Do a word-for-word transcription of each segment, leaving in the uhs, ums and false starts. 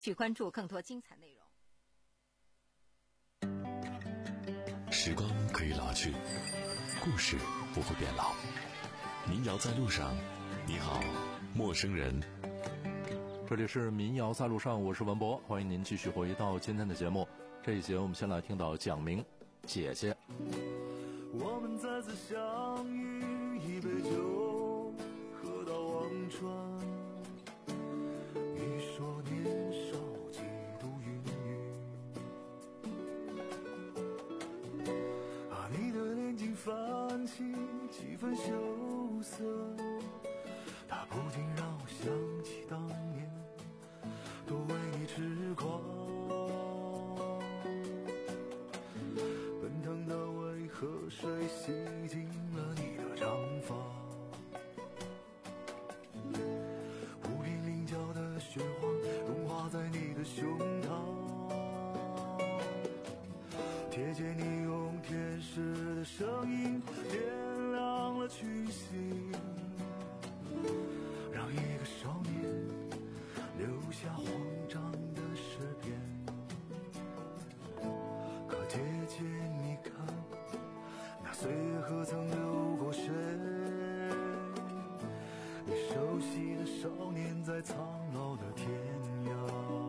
去关注更多精彩内容。 时光可以老去，故事不会变老。民谣在路上，你好，陌生人。 这里是民谣在路上，我是文博，欢迎您继续回到今天的节目。这一节我们先来听到蒋明姐姐。 我们再次相遇，一杯酒喝到忘川，你说年少几度云雨，啊，你的眼睛泛起几分羞涩，它不禁让我想起当年多为你痴狂，奔腾的为河水洗净了你的长发，无边棱角的雪花融化在你的胸膛，贴近你用天使的声音点亮了群星，让一个少年留下慌张的诗篇。可姐姐你看，那岁月何曾流过谁？你熟悉的少年在苍老的天涯。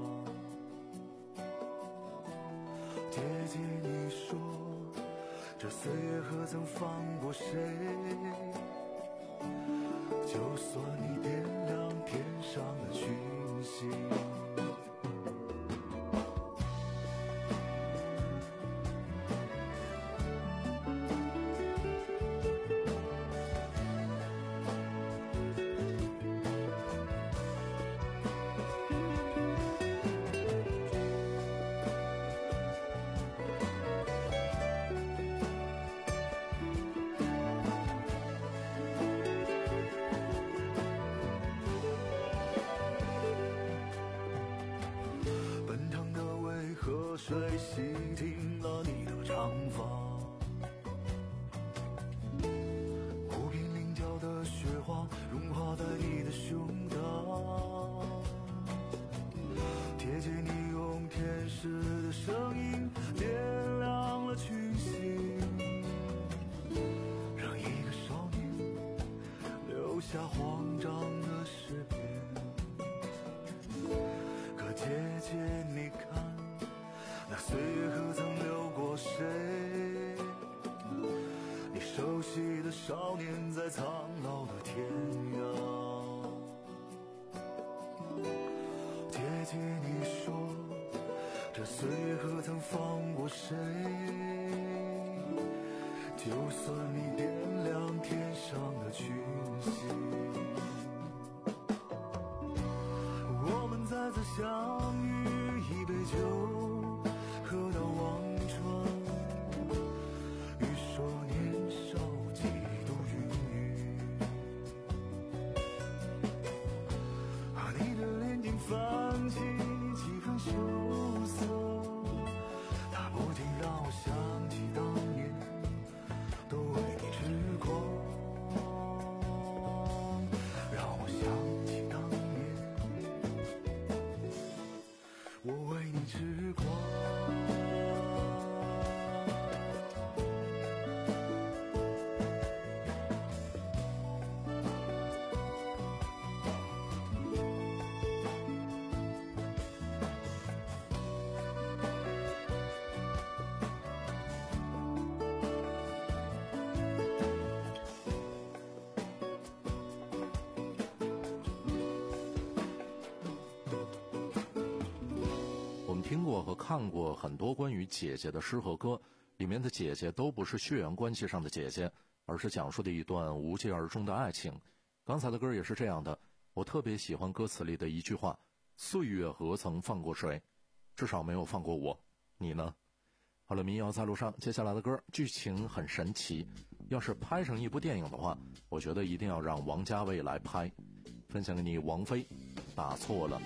姐姐你说，这岁月何曾放过谁？就算你点亮天上的群星。河水洗净了你的长发，无边棱角的雪花融化在你的胸膛，贴近你用天使的声音点亮了群星，让一个少年留下慌张的诗篇。可姐姐你看，那岁月何曾流过谁？你熟悉的少年在苍老的天涯。姐姐你说，这岁月何曾放过谁？就算你点亮天上的群星，我们再次相遇，一杯酒喝到忘川，欲说年少几度云雨，啊，你的脸睛泛起几分羞涩，它不禁让我想起当年都为你痴狂，让我想起当年我为你痴狂。 听过和看过很多关于姐姐的诗和歌，里面的姐姐都不是血缘关系上的姐姐，而是讲述的一段无疾而终的爱情。刚才的歌也是这样的，我特别喜欢歌词里的一句话，岁月何曾放过谁，至少没有放过我，你呢？好了，民谣在路上，接下来的歌剧情很神奇，要是拍成一部电影的话，我觉得一定要让王家卫来拍。分享给你，王菲打错了。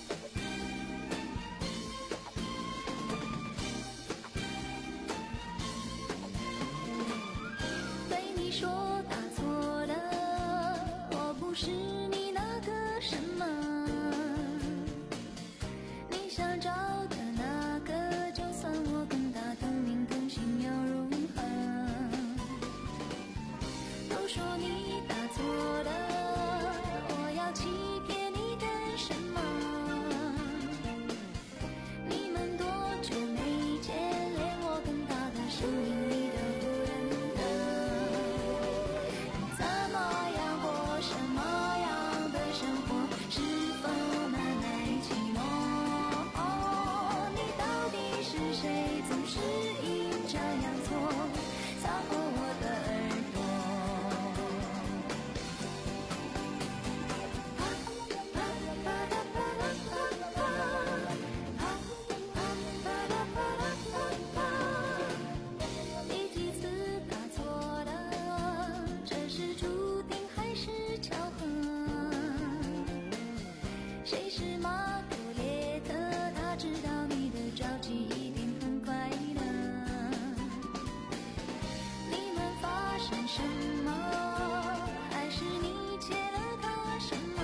对你说打错了，我不是你那个什么，你想找的那个，就算我跟他同名同姓又如何？都说你打错了，我要欺骗你干什么？你们多久没见，连我跟他的声音你都不认得。怎么样过什么样的生活？是否难耐寂寞？你到底是谁？总是阴差阳错擦破我的耳朵。第几次打错了？这是注定还是巧合？谁是马格列特？他知道你的着急一定很快乐。你们发生什么？还是你欠了他什么？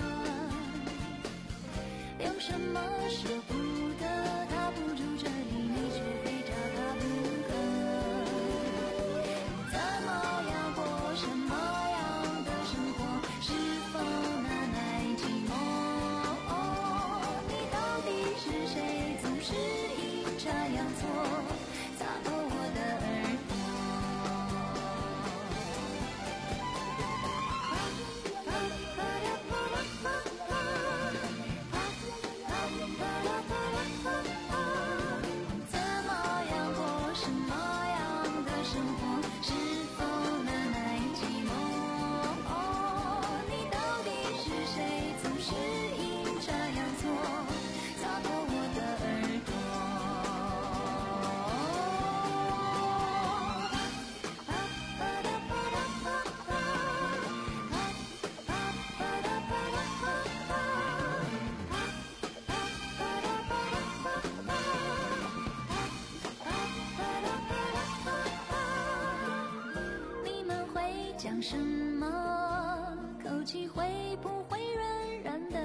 有什么舍不得？他不住这里，你却非找他不可。怎么样过什么样的生活？是否难耐寂寞？你到底是谁？总是阴差阳错擦破我的耳朵。怎么样过什么样的生活？是否难耐寂寞？你到底是谁？总是阴差阳错擦破我的耳朵。你们会讲什么？口气会不会软软的？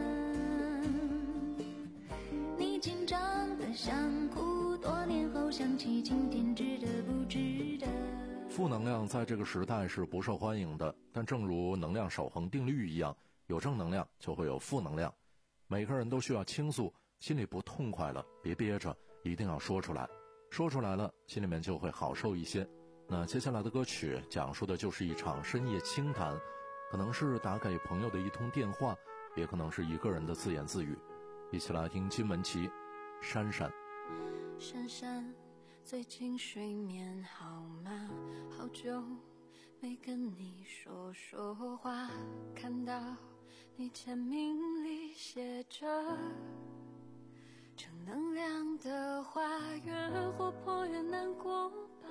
你紧张的想哭，多年后想起今天值得不值得？ 负能量在这个时代是不受欢迎的，但正如能量守恒定律一样，有正能量就会有负能量。每个人都需要倾诉，心里不痛快了，别憋着，一定要说出来。说出来了，心里面就会好受一些。那接下来的歌曲讲述的就是一场深夜轻谈，可能是打给朋友的一通电话，也可能是一个人的自言自语。一起来听金玟岐《珊珊》。 珊珊，最近睡眠好吗？好久没跟你说说话，看到你签名里写着正能量的话，越活泼越难过吧，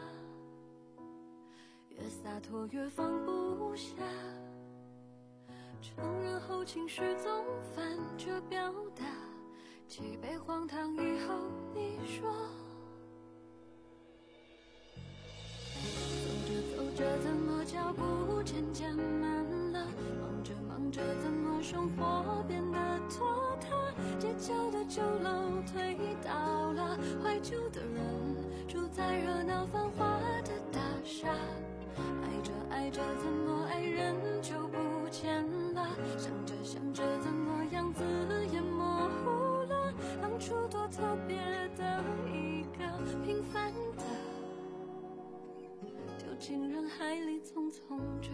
越洒脱越放不下，承认后情绪总反着表达，几杯荒唐以后你说，走着走着怎么脚步渐渐慢了，忙着忙着怎么生活变得拖沓，街角的酒楼推倒了，怀旧的人住在热闹繁华的大厦，爱着爱着怎么爱人就不见了，想着想着怎么样子也模糊了，当初多特别的一个平凡的，就进人海里匆匆着。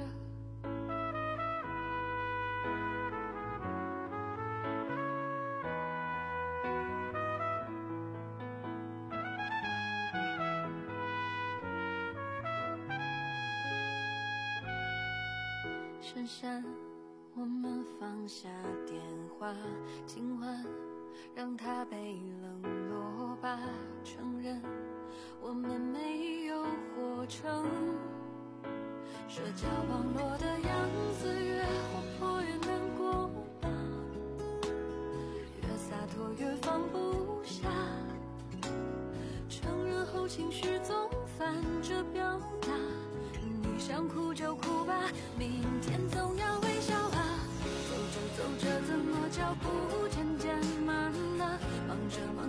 珊珊，我们放下电话，今晚让它被冷落吧，承认我们没有活成社交网络的样子，越活泼越难过吧，越洒脱越放不下，承认后情绪总反着表达，你想哭就哭吧，明天总要微笑啊，走着走着怎么脚步渐渐慢了，忙着忙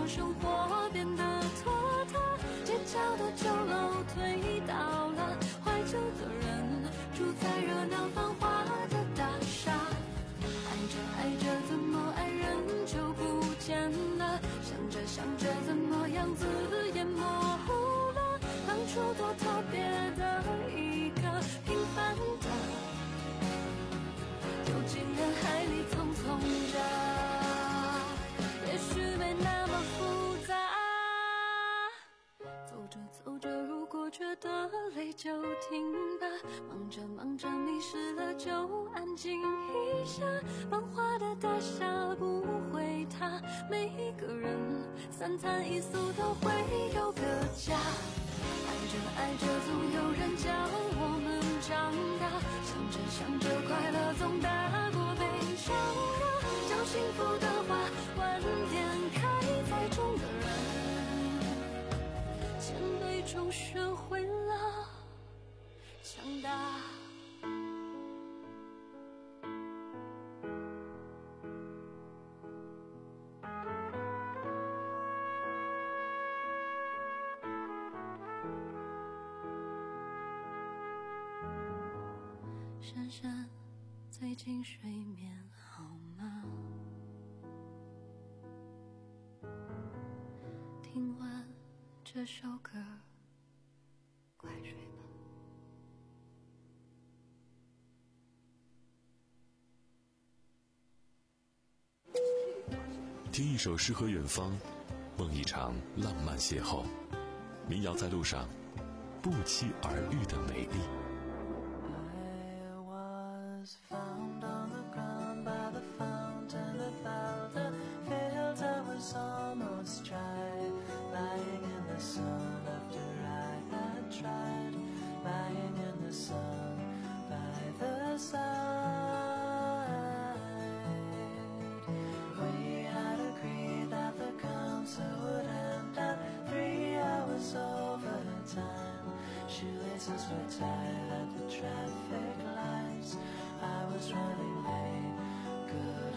生活变得拖沓，街角的酒楼推倒了，怀旧的人住在热闹繁华的大厦，爱着爱着怎么爱人就不见了，想着想着怎么样子也模糊了，当初多特别的一个平凡的，丢进人海里匆匆着，也许没那么复杂。走着走着，如果觉得累就停吧，忙着忙着迷失了就安静一下，繁华的大厦不会塌，每一个人三餐一宿都会有个家，爱着爱着总有人教我们长大，想着想着快乐总大过悲伤啊，讲幸福的话晚点开，在中的人千杯中学会了强大。珊珊，最近睡眠好吗？听完这首歌，快睡吧。 听一首诗和远方，梦一场浪漫邂逅。民谣在路上，不期而遇的美丽。 Shoelaces were tied at the traffic lights. I was running late, could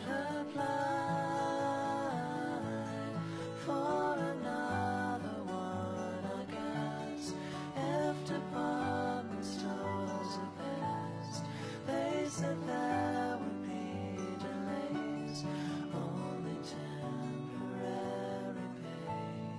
apply for another one, I guess. If department stores are best, they said there would be delays, only temporary pain.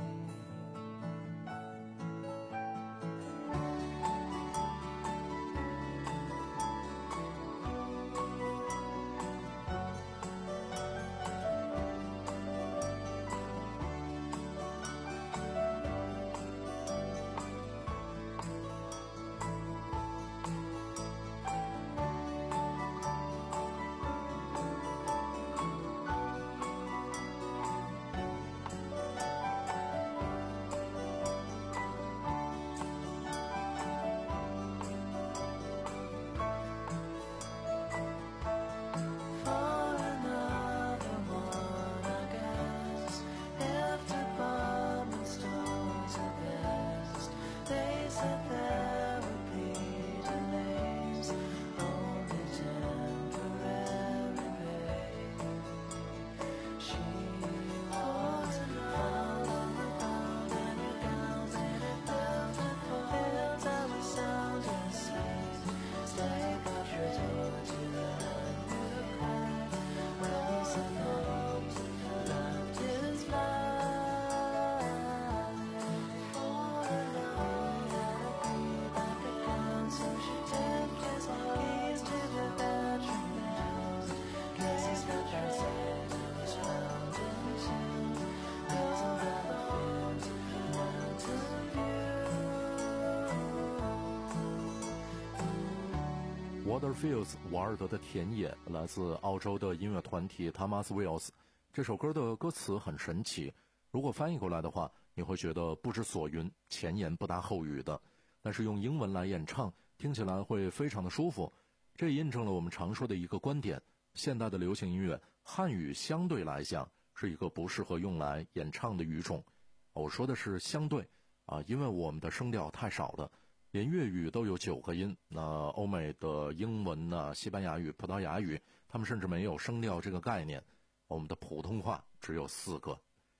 Waterfields 瓦尔德的田野来自澳洲的音乐团体 Thomas Wills。 这首歌的歌词很神奇，如果翻译过来的话，你会觉得不知所云，前言不搭后语的，但是用英文来演唱听起来会非常的舒服。这印证了我们常说的一个观点，现代的流行音乐汉语相对来讲是一个不适合用来演唱的语种。我说的是相对啊，因为我们的声调太少了，连粤语都有九个音，那欧美的英文呢、西班牙语、葡萄牙语，他们甚至没有声调这个概念，我们的普通话只有四个。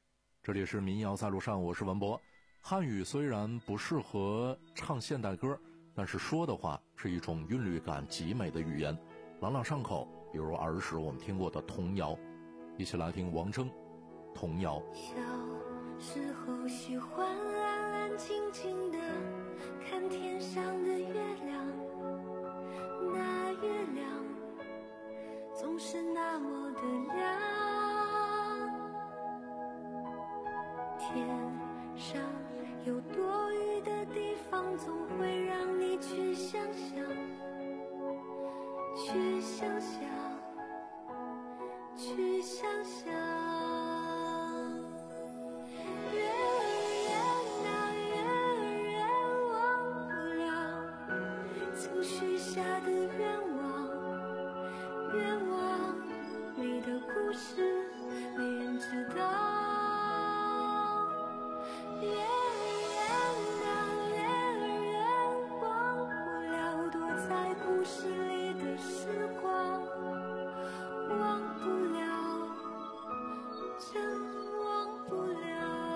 这里是民谣在路上，我是文博。汉语虽然不适合唱现代歌，但是说的话是一种韵律感极美的语言，朗朗上口。比如儿时我们听过的童谣，一起来听王铮童谣。 小时候喜欢安安静静的看天上的月亮，那月亮总是那么的亮，天上有多余的地方总会让你去想想，去想想，去想想。月儿圆啊月儿圆，忘不了曾许下的愿望，愿望里的故事没人知道。月儿圆啊月儿圆，忘不了躲在故事里的时光，忘不了，真忘不了。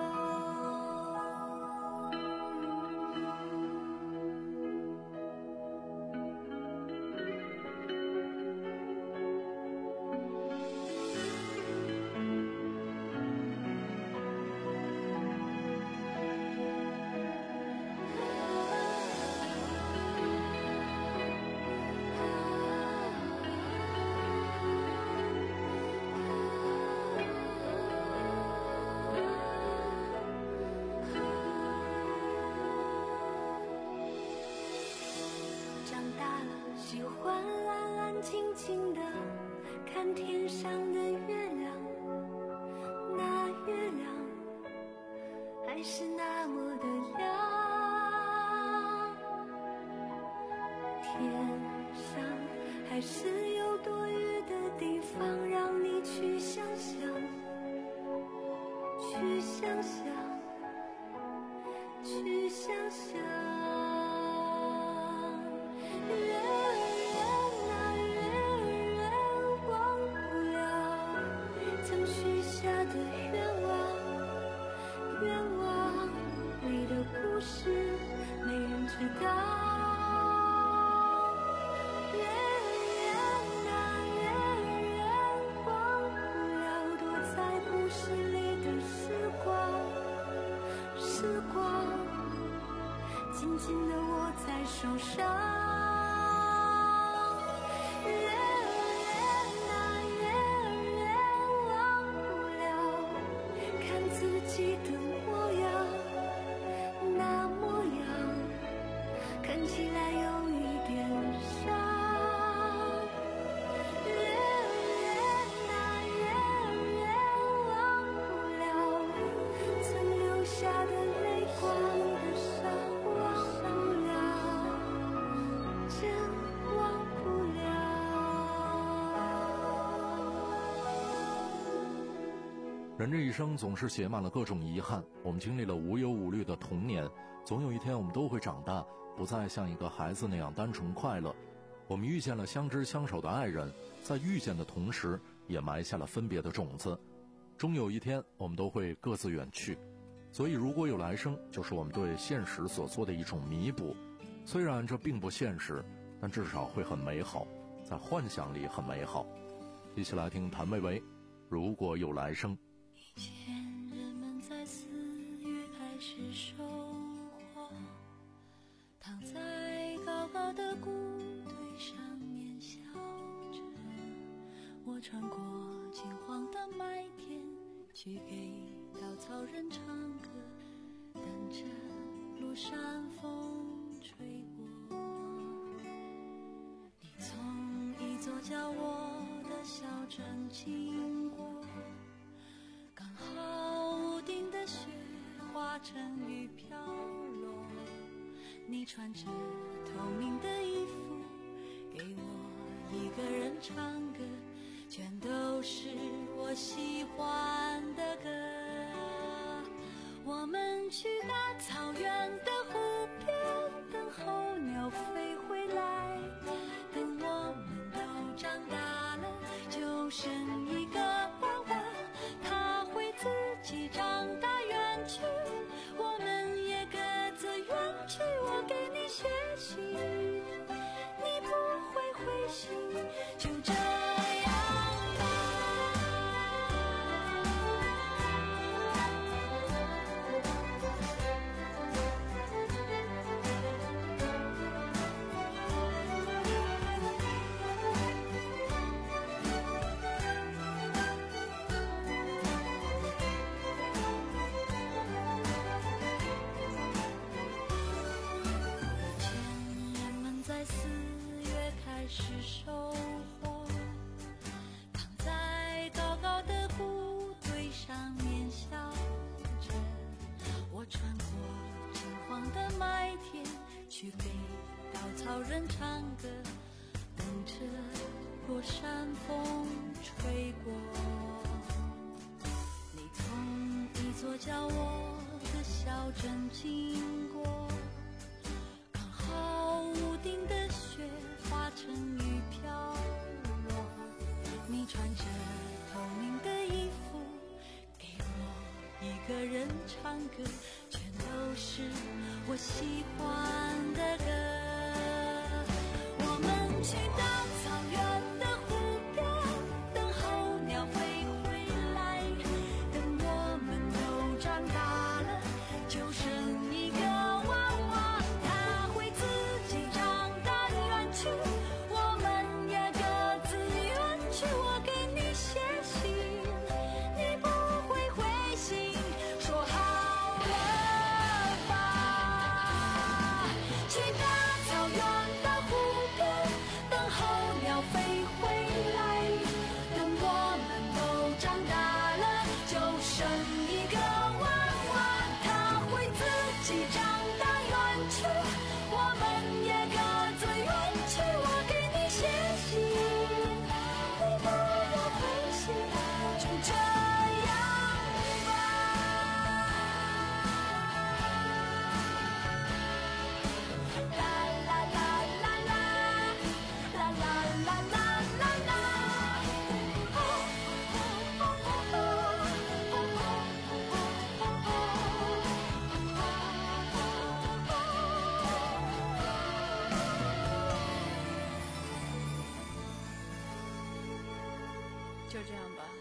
长大了，喜欢安安静静的看天上的月亮，那月亮还是那么的亮，天上还是有多余的地方让你去想想，去想想，去想想。月儿圆啊月儿圆，忘不了曾许下的愿望，愿望里的故事没人知道。月儿圆啊月儿圆，忘不了躲在故事里的时光，时光紧紧地握在手上。月儿圆啊月儿圆，忘不了看自己的模样，那模样看起来有一点伤。月儿圆啊月儿圆，忘不了曾留下的泪光的伤，忘不了，真忘不了。 人这一生总是写满了各种遗憾，我们经历了无忧无虑的童年，总有一天我们都会长大，不再像一个孩子那样单纯快乐。我们遇见了相知相守的爱人，在遇见的同时也埋下了分别的种子，终有一天我们都会各自远去。所以如果有来生，就是我们对现实所做的一种弥补。虽然这并不现实，但至少会很美好，在幻想里很美好。一起来听谭维维，如果有来生。 以前人们在四月开始收获，躺在高高的谷堆上面笑着，我穿过金黄的麦田，去给稻草人唱歌，等着路上风吹过。你从一座叫我的小镇经过，刚好屋顶的雪化成雨飘落，你穿着透明的衣服给我一个人唱歌，全都是我喜欢的歌。我们去大草原的湖边，等候鸟飞回来，等我们都长大了，就剩一个娃娃，他会自己长大远去，我们也各自远去。我给你写信，你不会回信，就这样吧。是收获，躺在高高的谷堆上面笑着。我穿过金黄的麦田，去给稻草人唱歌，等着落山风吹过。你从一座叫我的小镇经过，刚好屋顶的雪化成雨飘落，你穿着透明的衣服，给我一个人唱歌，全都是我喜欢的歌。我们去到草原的湖边，等候鸟飞回来，等我们都长大了，就剩一个娃娃，他会自己长大远去，我们也各自远去。我给你写信，你不会回信，说好了吧。去大草原的湖边，等候鸟飞回来，等我们都长大了，就剩一个娃娃，他会自己长大远去，我们也各自远去。我给你写信，你不要回信，就这样吧。啦啦啦啦啦，啦啦啦啦啦啦。就这样吧。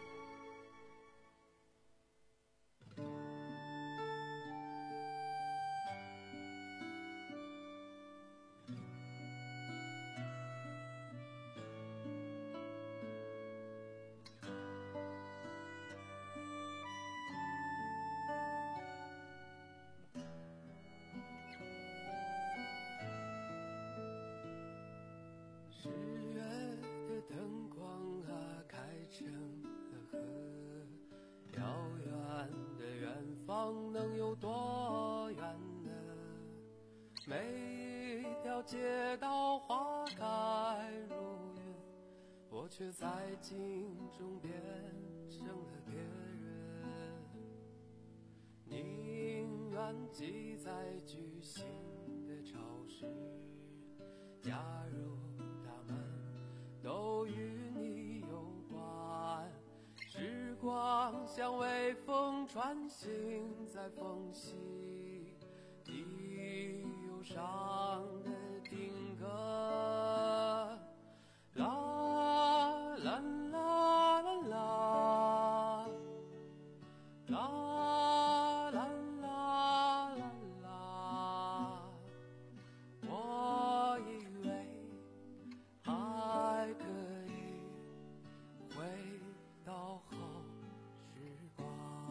十月的灯光啊，开成了河，遥远的远方能有多远呢？每一条街道花开如云，我却在镜中变成了别人。宁愿挤在巨星的超市，假如它们都与你有关。时光像微风穿行在缝隙，你忧伤的定格。啦啦啦啦啦，啦啦啦啦啦，我以为还可以回到后时光。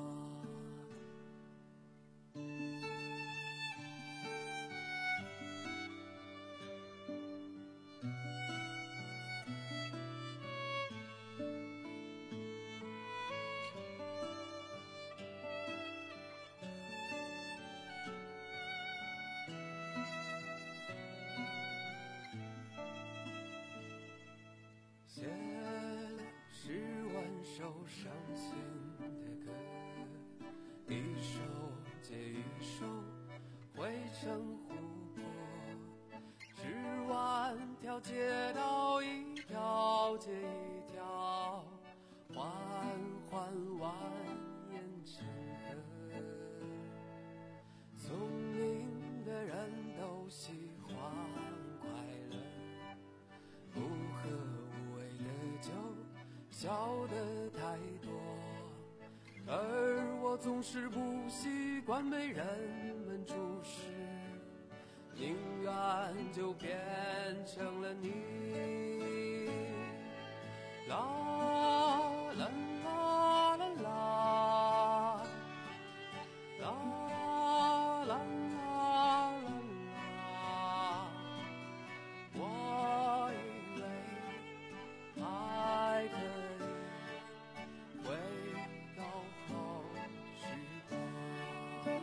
写了十万首伤心的歌，一首接一首汇成湖泊，十万条街道一条接一条缓缓蜿蜒着。 笑得太多，而我总是不习惯被人们注视，宁愿就变成了你。啦啦啦啦啦，啦啦啦啦啦，我以为还可以回到好时光。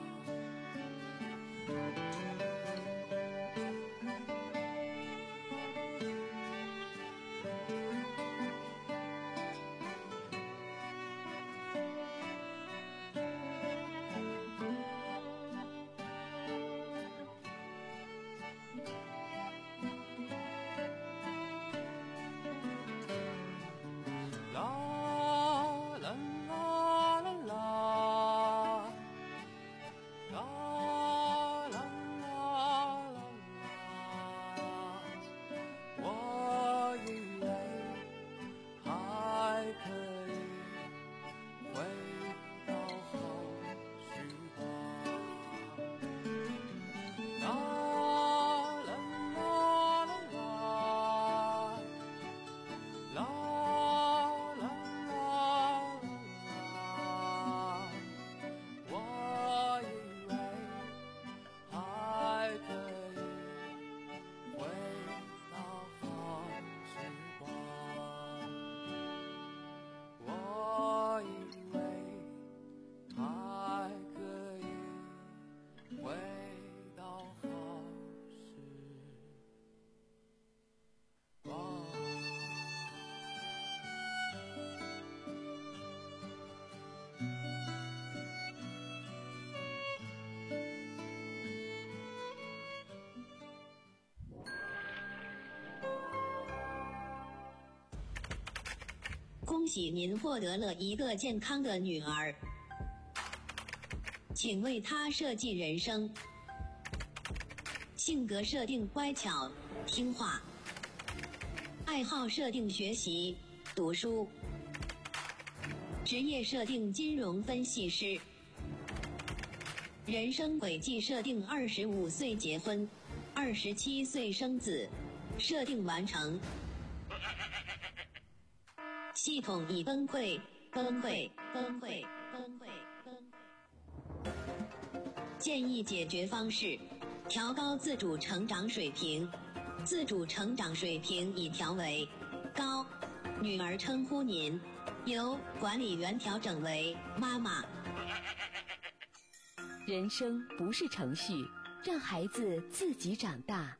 恭喜您获得了一个健康的女儿，请为她设计人生。性格设定乖巧听话，爱好设定学习读书，职业设定金融分析师，人生轨迹设定二十五岁结婚，二十七岁生子，设定完成。系统已崩溃，崩溃，崩溃，崩溃，崩溃。建议解决方式：调高自主成长水平。自主成长水平已调为高，女儿称呼您，由管理员调整为妈妈。 人生不是程序，让孩子自己长大。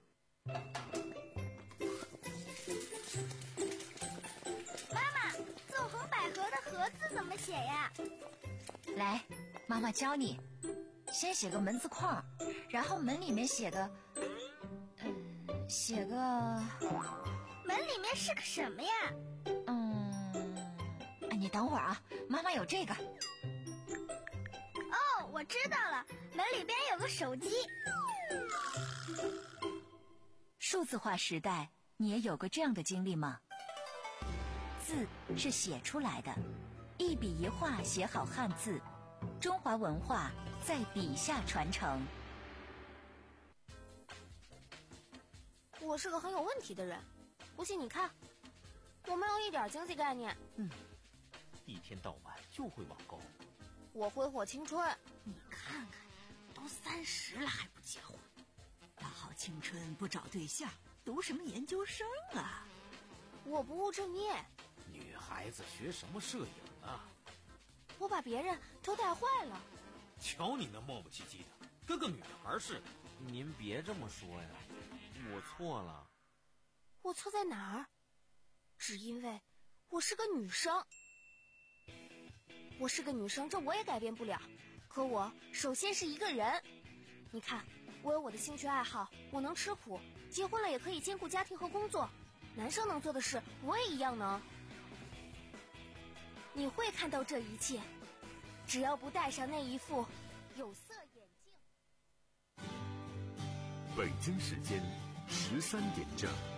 怎么写呀？ 来，妈妈教你。先写个门字框，然后门里面写个，嗯，写个。 门里面是个什么呀？ 嗯，你等会儿啊，妈妈有这个。 哦，我知道了，门里边有个手机。 数字化时代，你也有过这样的经历吗？字是写出来的。一笔一画写好汉字，中华文化在笔下传承。 我是个很有问题的人，不信你看，我没有一点经济概念。 嗯，一天到晚就会网购。 我挥霍青春。 你看看，都三十了还不结婚，大好青春不找对象，读什么研究生啊？ 我不务正业。 女孩子学什么摄影啊？ 我把别人都带坏了。 瞧你那磨磨唧唧的，跟个女孩似的。您别这么说呀，我错了。 我错在哪儿？只因为我是个女生。我是个女生，这我也改变不了。可我首先是一个人。你看，我有我的兴趣爱好，我能吃苦，结婚了也可以兼顾家庭和工作。男生能做的事，我也一样能。你会看到这一切，只要不戴上那一副有色眼镜。 北京时间十三点整。